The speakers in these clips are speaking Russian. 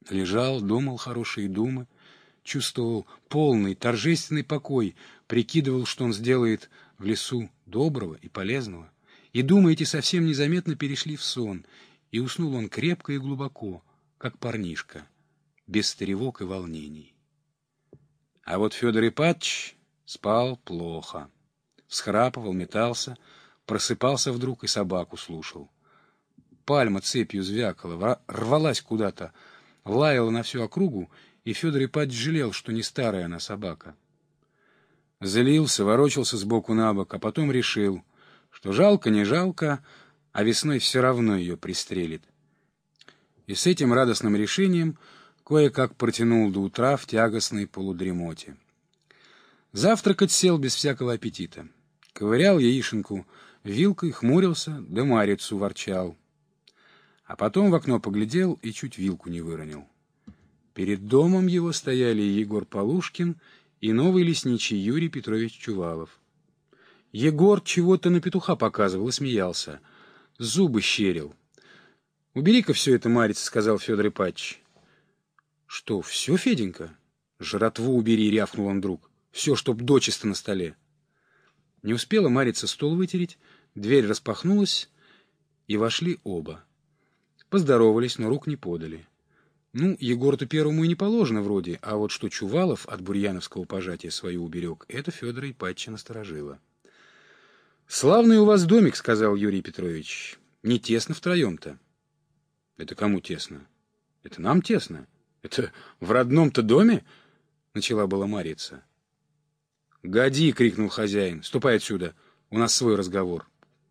Лежал, думал хорошие думы, чувствовал полный, торжественный покой, прикидывал, что он сделает в лесу доброго и полезного. И думы эти совсем незаметно перешли в сон, и уснул он крепко и глубоко, как парнишка, без тревог и волнений. А вот Федор Ипатыч спал плохо. Всхрапывал, метался, просыпался вдруг и собаку слушал. Пальма цепью звякала, рвалась куда-то, лаяла на всю округу, и Федор Ипатыч жалел, что не старая она собака. Злился, ворочался сбоку на бок, а потом решил, что жалко, не жалко, а весной все равно ее пристрелит. И с этим радостным решением кое-как протянул до утра в тягостной полудремоте. Завтракать сел без всякого аппетита. Ковырял яишенку вилкой, хмурился, да Марицу ворчал. А потом в окно поглядел и чуть вилку не выронил. Перед домом его стояли Егор Полушкин и новый лесничий Юрий Петрович Чувалов. Егор чего-то на петуха показывал и смеялся. Зубы щерил. — Убери-ка все это, Марица, — сказал Федор Ипатыч. — Что, все, Феденька? — Жратву убери, — рявкнул он вдруг. — Все, чтоб дочисто на столе. Не успела Марица стол вытереть, дверь распахнулась, и вошли оба. Поздоровались, но рук не подали. Ну, Егору-то первому и не положено вроде, а вот что Чувалов от бурьяновского пожатия свою уберег, это Федора Ипатыча насторожило. — Славный у вас домик, — сказал Юрий Петрович. — Не тесно втроем-то. — Это кому тесно? — Это нам тесно. Это в родном-то доме? — начала была Марица. — Годи! — крикнул хозяин. — Ступай отсюда, у нас свой разговор.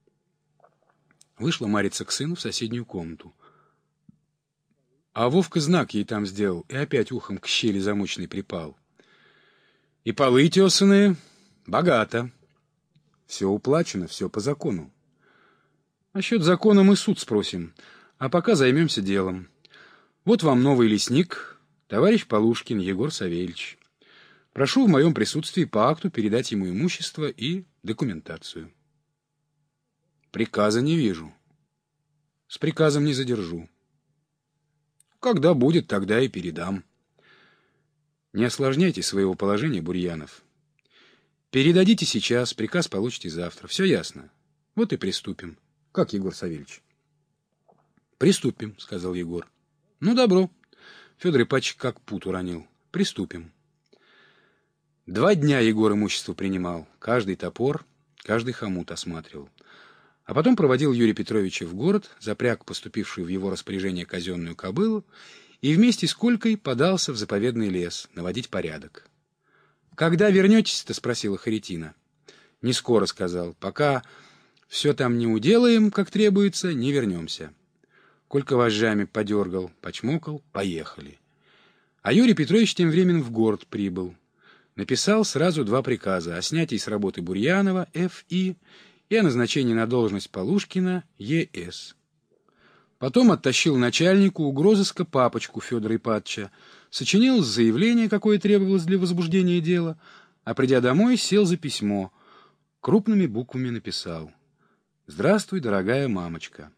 Вышла Марица к сыну в соседнюю комнату. А Вовка знак ей там сделал, и опять ухом к щели замочной припал. И полы тесаные, богато. Все уплачено, все по закону. Насчет закона мы суд спросим, а пока займемся делом. Вот вам новый лесник, товарищ Полушкин Егор Савельич. Прошу в моем присутствии по акту передать ему имущество и документацию. Приказа не вижу. С приказом не задержу. Когда будет, тогда и передам. Не осложняйте своего положения, Бурьянов. Передадите сейчас, приказ получите завтра. Все ясно. Вот и приступим. Как, Егор Савельич? Приступим, сказал Егор. Ну, добро. Федор Ипатыч как пут уронил. Приступим. 2 дня Егор имущество принимал. Каждый топор, каждый хомут осматривал. А потом проводил Юрия Петровича в город, запряг поступившую в его распоряжение казенную кобылу и вместе с Колькой подался в заповедный лес наводить порядок. — Когда вернетесь-то? — спросила Харитина. — Не скоро, — сказал. — Пока все там не уделаем, как требуется, не вернемся. Колька вожжами подергал, почмокал, поехали. А Юрий Петрович тем временем в город прибыл. Написал сразу 2 приказа о снятии с работы Бурьянова, Ф.И., и о назначении на должность Полушкина, Е.С. Потом оттащил начальнику угрозыска папочку Федора Ипатыча, сочинил заявление, какое требовалось для возбуждения дела, а придя домой, сел за письмо, крупными буквами написал: «Здравствуй, дорогая мамочка».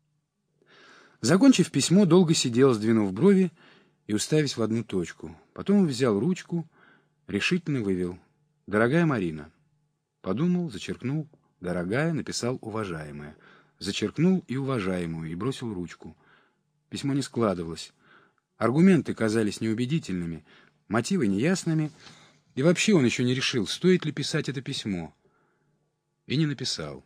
Закончив письмо, долго сидел, сдвинув брови и уставясь в одну точку. Потом взял ручку, решительно вывел: «Дорогая Марина». Подумал, зачеркнул «дорогая», написал «уважаемая». Зачеркнул и «уважаемую» и бросил ручку. Письмо не складывалось. Аргументы казались неубедительными, мотивы неясными, и вообще он еще не решил, стоит ли писать это письмо. И не написал.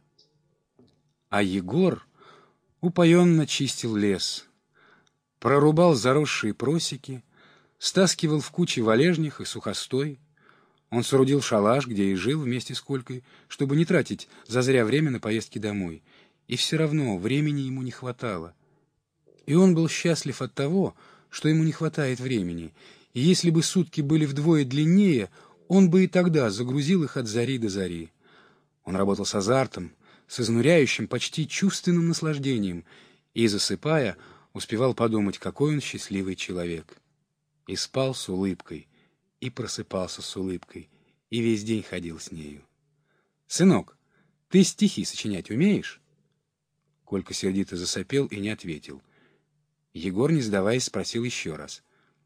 А Егор упоенно чистил лес, прорубал заросшие просеки, стаскивал в кучи валежних и сухостой. Он соорудил шалаш, где и жил вместе с Колькой, чтобы не тратить зазря время на поездки домой. И все равно времени ему не хватало. И он был счастлив от того, что ему не хватает времени. И если бы сутки были вдвое длиннее, он бы и тогда загрузил их от зари до зари. Он работал с азартом, с изнуряющим, почти чувственным наслаждением, и, засыпая, успевал подумать, какой он счастливый человек. И спал с улыбкой, и просыпался с улыбкой, и весь день ходил с нею. — Сынок, ты стихи сочинять умеешь? Колька сердито засопел и не ответил. Егор, не сдаваясь, спросил еще раз.